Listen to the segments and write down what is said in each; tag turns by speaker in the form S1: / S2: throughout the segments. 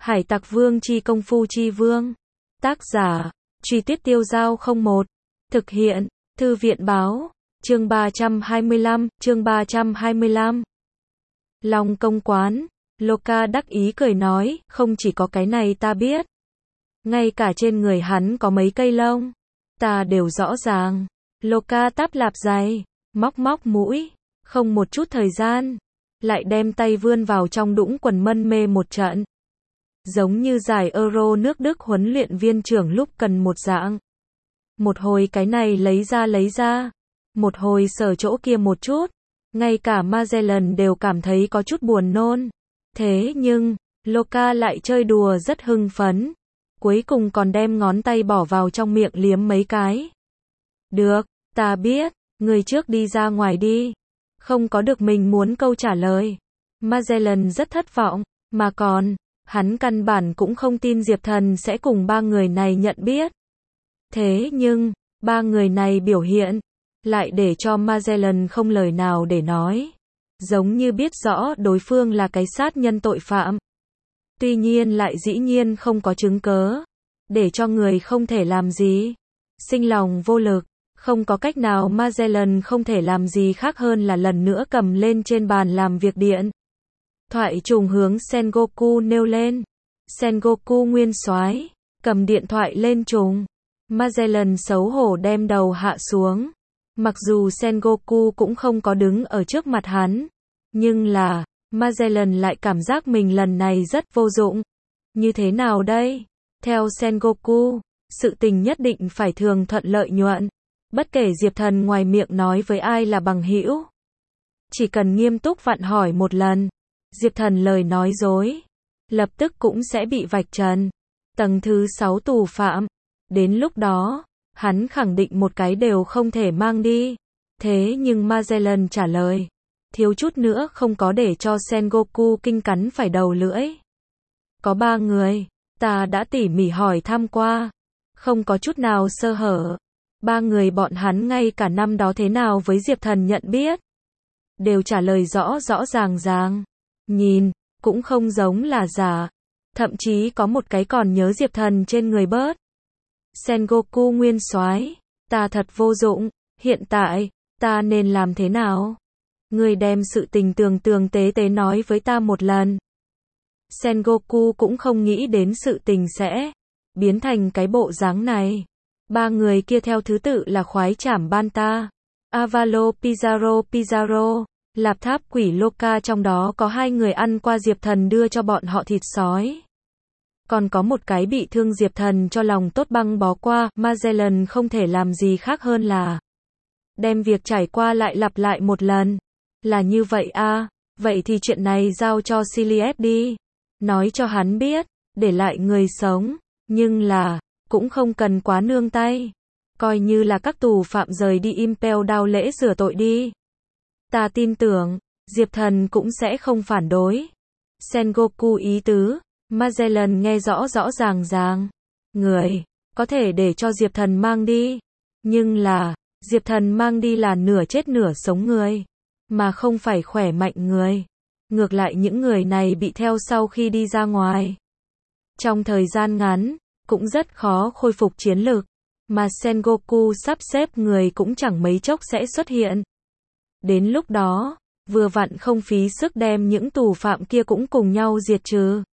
S1: Hải Tặc Vương chi công phu chi vương. Tác giả, Truy Tuyết Tiêu Giao 01. Thực hiện, Thư viện báo. Chương 325. Long công quán. Loka đắc ý cười nói, không chỉ có cái này ta biết. Ngay cả trên người hắn có mấy cây lông. Ta đều rõ ràng. Loka táp lạp giày, móc mũi, không một chút thời gian. Lại đem tay vươn vào trong đũng quần mân mê một trận. Giống như giải Euro nước Đức huấn luyện viên trưởng lúc cần một dạng. Một hồi cái này lấy ra. Một hồi sờ chỗ kia một chút. Ngay cả Magellan đều cảm thấy có chút buồn nôn. Thế nhưng, Loka lại chơi đùa rất hưng phấn. Cuối cùng còn đem ngón tay bỏ vào trong miệng liếm mấy cái. Được, ta biết, người trước đi ra ngoài đi. Không có được mình muốn câu trả lời. Magellan rất thất vọng, mà còn, hắn căn bản cũng không tin Diệp Thần sẽ cùng ba người này nhận biết. Thế nhưng, ba người này biểu hiện, lại để cho Magellan không lời nào để nói. Giống như biết rõ đối phương là cái sát nhân tội phạm. Tuy nhiên lại dĩ nhiên không có chứng cớ. Để cho người không thể làm gì. Sinh lòng vô lực. Không có cách nào Magellan không thể làm gì khác hơn là lần nữa cầm lên trên bàn làm việc điện. Thoại trùng hướng Sengoku nêu lên. Sengoku nguyên soái cầm điện thoại lên trùng. Magellan xấu hổ đem đầu hạ xuống. Mặc dù Sengoku cũng không có đứng ở trước mặt hắn. Nhưng là, Magellan lại cảm giác mình lần này rất vô dụng. Như thế nào đây? Theo Sengoku, sự tình nhất định phải thường thuận lợi nhuận. Bất kể Diệp Thần ngoài miệng nói với ai là bằng hữu. Chỉ cần nghiêm túc vặn hỏi một lần. Diệp Thần lời nói dối. Lập tức cũng sẽ bị vạch trần. Tầng thứ 6 tù phạm. Đến lúc đó, hắn khẳng định một cái đều không thể mang đi. Thế nhưng Magellan trả lời. Thiếu chút nữa không có để cho Sengoku kinh cắn phải đầu lưỡi. Có 3 người. Ta đã tỉ mỉ hỏi thăm qua. Không có chút nào sơ hở. 3 người bọn hắn ngay cả năm đó thế nào với Diệp Thần nhận biết. Đều trả lời rõ ràng. Nhìn, cũng không giống là giả. Thậm chí có một cái còn nhớ Diệp Thần trên người bớt. Sengoku nguyên soái, ta thật vô dụng, hiện tại, ta nên làm thế nào? Người đem sự tình tường tế nói với ta một lần. Sengoku cũng không nghĩ đến sự tình sẽ biến thành cái bộ dáng này. 3 người kia theo thứ tự là khoái trảm Banta, Avalo Pizarro, Lạp Tháp Quỷ Loka, trong đó có 2 người ăn qua Diệp Thần đưa cho bọn họ thịt sói. Còn có một cái bị thương Diệp Thần cho lòng tốt băng bó qua. Magellan không thể làm gì khác hơn là đem việc trải qua lại lặp lại một lần. Là như vậy à, vậy thì chuyện này giao cho Siliep đi. Nói cho hắn biết, để lại người sống, nhưng là, cũng không cần quá nương tay. Coi như là các tù phạm rời đi Impel Down lễ rửa tội đi. Ta tin tưởng, Diệp Thần cũng sẽ không phản đối. Sengoku ý tứ, Magellan nghe rõ ràng. Người, có thể để cho Diệp Thần mang đi. Nhưng là, Diệp Thần mang đi là nửa chết nửa sống người. Mà không phải khỏe mạnh người. Ngược lại những người này bị theo sau khi đi ra ngoài. Trong thời gian ngắn, cũng rất khó khôi phục chiến lực. Mà Sengoku sắp xếp người cũng chẳng mấy chốc sẽ xuất hiện. Đến lúc đó, vừa vặn không phí sức đem những tù phạm kia cũng cùng nhau diệt trừ.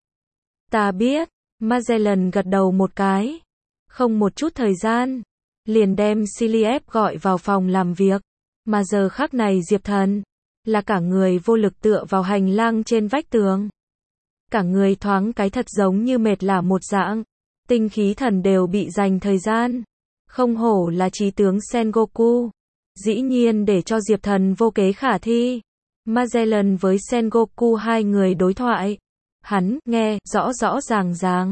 S1: Ta biết, Magellan gật đầu một cái. Không một chút thời gian, liền đem Siliep gọi vào phòng làm việc. Mà giờ khắc này Diệp Thần, là cả người vô lực tựa vào hành lang trên vách tường. Cả người thoáng cái thật giống như mệt lả một dạng. Tinh khí thần đều bị dành thời gian. Không hổ là trí tướng Sengoku. Dĩ nhiên để cho Diệp Thần vô kế khả thi. Magellan với Sengoku 2 người đối thoại. Hắn nghe rõ ràng.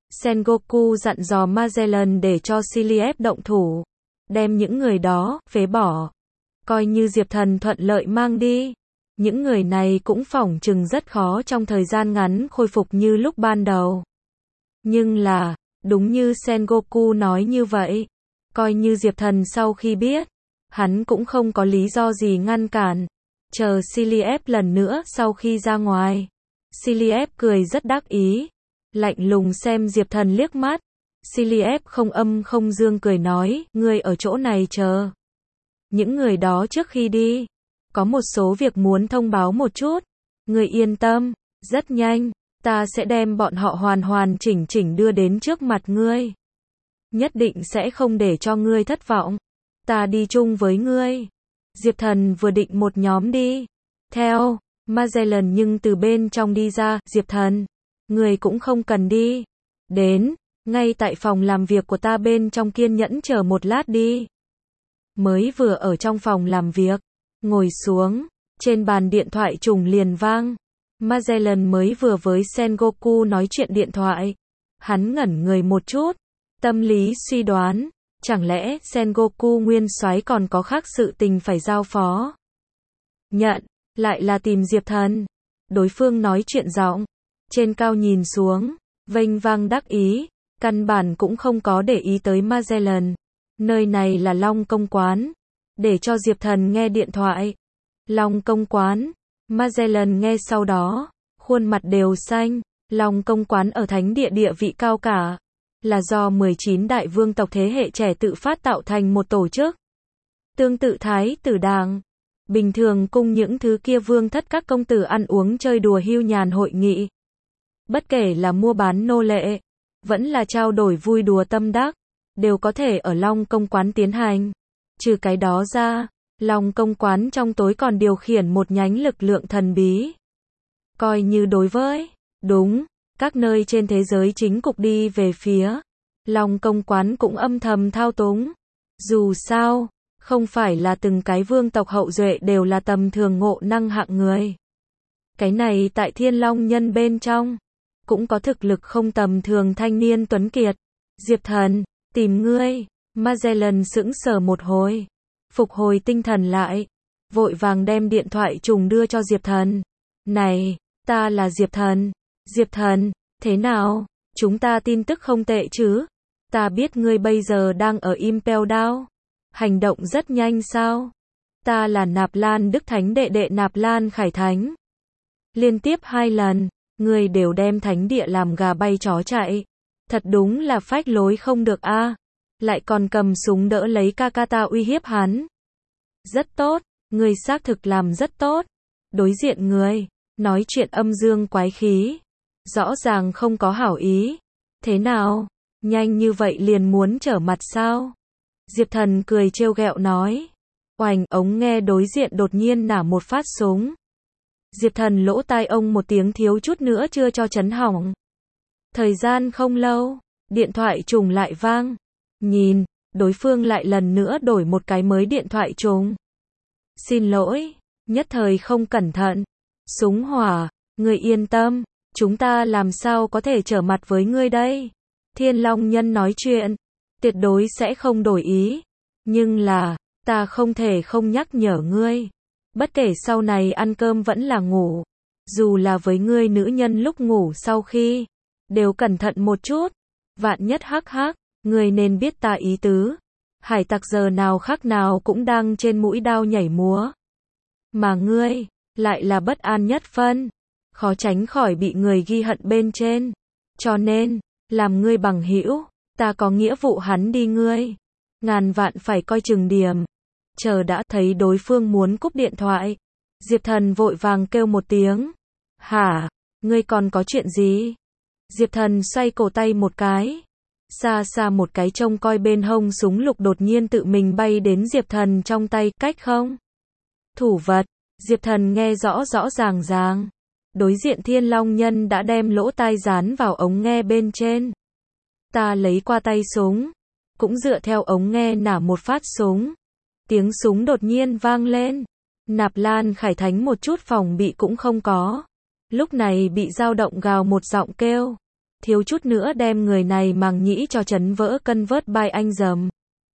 S1: Sengoku dặn dò Magellan để cho Siliep động thủ. Đem những người đó phế bỏ. Coi như Diệp Thần thuận lợi mang đi. Những người này cũng phỏng chừng rất khó trong thời gian ngắn khôi phục như lúc ban đầu. Nhưng là, đúng như Sengoku nói như vậy. Coi như Diệp Thần sau khi biết, hắn cũng không có lý do gì ngăn cản. Chờ Siliep lần nữa sau khi ra ngoài. Siliep cười rất đắc ý. lạnh lùng xem Diệp Thần liếc mắt. Siliep không âm không dương cười nói, ngươi ở chỗ này chờ. Những người đó trước khi đi, có một số việc muốn thông báo một chút. Ngươi yên tâm, rất nhanh, ta sẽ đem bọn họ hoàn hoàn chỉnh chỉnh đưa đến trước mặt ngươi. Nhất định sẽ không để cho ngươi thất vọng. Ta đi chung với ngươi. Diệp Thần vừa định một nhóm đi theo Magellan nhưng từ bên trong đi ra, Diệp Thần, ngươi cũng không cần đi. Đến, ngay tại phòng làm việc của ta bên trong kiên nhẫn chờ một lát đi. Mới vừa ở trong phòng làm việc, ngồi xuống, trên bàn điện thoại trùng liền vang. Magellan mới vừa với Sengoku nói chuyện điện thoại. Hắn ngẩn người một chút, tâm lý suy đoán, chẳng lẽ Sengoku nguyên soái còn có khác sự tình phải giao phó. Nhận, lại là tìm Diệp Thần. Đối phương nói chuyện giọng trên cao nhìn xuống, vênh vang đắc ý, căn bản cũng không có để ý tới Magellan. Nơi này là Long Công Quán, để cho Diệp Thần nghe điện thoại. Long Công Quán, Magellan nghe sau đó, khuôn mặt đều xanh. Long Công Quán ở thánh địa địa vị cao cả, là do 19 đại vương tộc thế hệ trẻ tự phát tạo thành một tổ chức. Tương tự Thái Tử Đàng, bình thường cung những thứ kia vương thất các công tử ăn uống chơi đùa hưu nhàn hội nghị. Bất kể là mua bán nô lệ, vẫn là trao đổi vui đùa tâm đắc, đều có thể ở Long Công Quán tiến hành. Trừ cái đó ra, Long Công Quán trong tối còn điều khiển một nhánh lực lượng thần bí. Coi như đối với, đúng, các nơi trên thế giới chính cục đi về phía Long Công Quán cũng âm thầm thao túng. Dù sao, không phải là từng cái vương tộc hậu duệ đều là tầm thường ngộ năng hạng người. Cái này tại Thiên Long nhân bên trong, cũng có thực lực không tầm thường thanh niên tuấn kiệt. Diệp Thần, tìm ngươi. Magellan sững sờ một hồi, phục hồi tinh thần lại, vội vàng đem điện thoại trùng đưa cho Diệp Thần. Này, ta là Diệp Thần. Diệp Thần, thế nào? Chúng ta tin tức không tệ chứ? Ta biết ngươi bây giờ đang ở Impel Down. Hành động rất nhanh sao? Ta là Nạp Lan Đức Thánh đệ đệ Nạp Lan Khải Thánh. Liên tiếp 2 lần, ngươi đều đem thánh địa làm gà bay chó chạy. Thật đúng là phách lối không được a. Lại còn cầm súng đỡ lấy Kakata uy hiếp hắn. Rất tốt, ngươi xác thực làm rất tốt. Đối diện ngươi, nói chuyện âm dương quái khí. Rõ ràng không có hảo ý. Thế nào? Nhanh như vậy liền muốn trở mặt sao? Diệp Thần cười trêu ghẹo nói. Oành, ống nghe đối diện đột nhiên nả một phát súng. Diệp Thần lỗ tai ông một tiếng thiếu chút nữa chưa cho chấn hỏng. Thời gian không lâu, điện thoại trùng lại vang. Nhìn, đối phương lại lần nữa đổi một cái mới điện thoại trùng. Xin lỗi, nhất thời không cẩn thận. Súng hỏa, ngươi yên tâm, chúng ta làm sao có thể trở mặt với ngươi đây? Thiên Long nhân nói chuyện, tuyệt đối sẽ không đổi ý. Nhưng là, ta không thể không nhắc nhở ngươi. Bất kể sau này ăn cơm vẫn là ngủ. Dù là với ngươi nữ nhân lúc ngủ sau khi, đều cẩn thận một chút. Vạn nhất hắc hắc, ngươi nên biết ta ý tứ. Hải tặc giờ nào khắc nào cũng đang trên mũi đao nhảy múa. Mà ngươi, lại là bất an nhất phân. Khó tránh khỏi bị người ghi hận bên trên. Cho nên, làm ngươi bằng hữu, ta có nghĩa vụ hắn đi ngươi. Ngàn vạn phải coi chừng điểm. Chờ đã thấy đối phương muốn cúp điện thoại. Diệp Thần vội vàng kêu một tiếng. Hả? Ngươi còn có chuyện gì? Diệp Thần xoay cổ tay một cái. Xa xa một cái trông coi bên hông súng lục đột nhiên tự mình bay đến Diệp Thần trong tay, cách không? Thủ vật. Diệp Thần nghe rõ rõ ràng ràng. Đối diện Thiên Long nhân đã đem lỗ tai dán vào ống nghe bên trên. Ta lấy qua tay súng, cũng dựa theo ống nghe nả một phát súng. Tiếng súng đột nhiên vang lên. Nạp Lan Khải Thánh một chút phòng bị cũng không có. Lúc này bị dao động gào một giọng kêu. Thiếu chút nữa đem người này màng nhĩ cho chấn vỡ cân vớt bai anh dầm.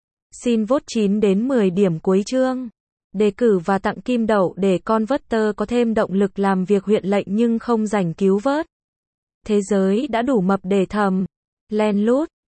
S1: Xin vote 9 đến 10 điểm cuối chương. Đề cử và tặng kim đậu để con vớt có thêm động lực làm việc huyện lệnh nhưng không rảnh cứu vớt. Thế giới đã đủ mập để thầm. Len lút.